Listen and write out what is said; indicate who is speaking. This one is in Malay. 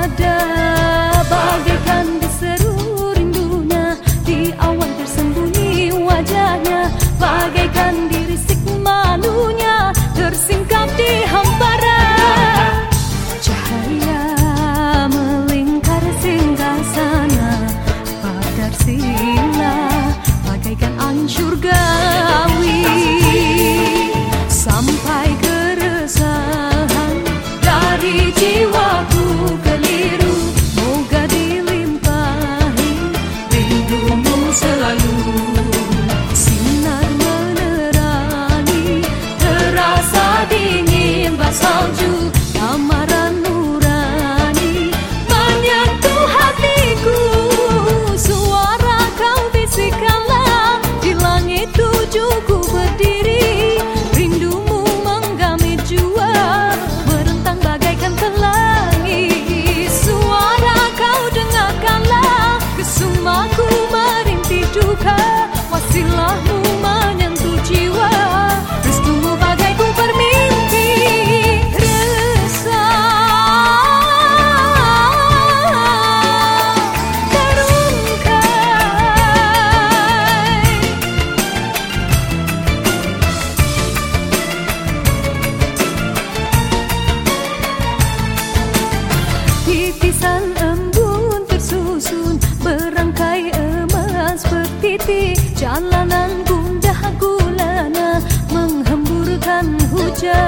Speaker 1: ada, bagaikan diseru rindunya. Di awan tersembunyi wajahnya, bagaikan dirisik malunya, tersingkap di hamparan. Cahaya melingkar singgah sana, padar sila bagaikan angin surgawi. Sampai keresahan dari jiwaku keliru, moga dilimpahi rindumu selalu. Sinar menerangi, terasa dingin bak salju, lamaran nurani menyentuh hatiku. Suara kau bisikkanlah di langit tujuku berdiri, rindumu menggamit jua, berentang bagaikan pelangi. Suara kau dengarkanlah, kesumaku merintih duka, wasilahmu menyentuh jiwa, restumu bagai ku bermimpi. Resah terungkai, titisan embun tersusun berangkai emas bertitik, jalanan gundah gulana menghamburkan hujan.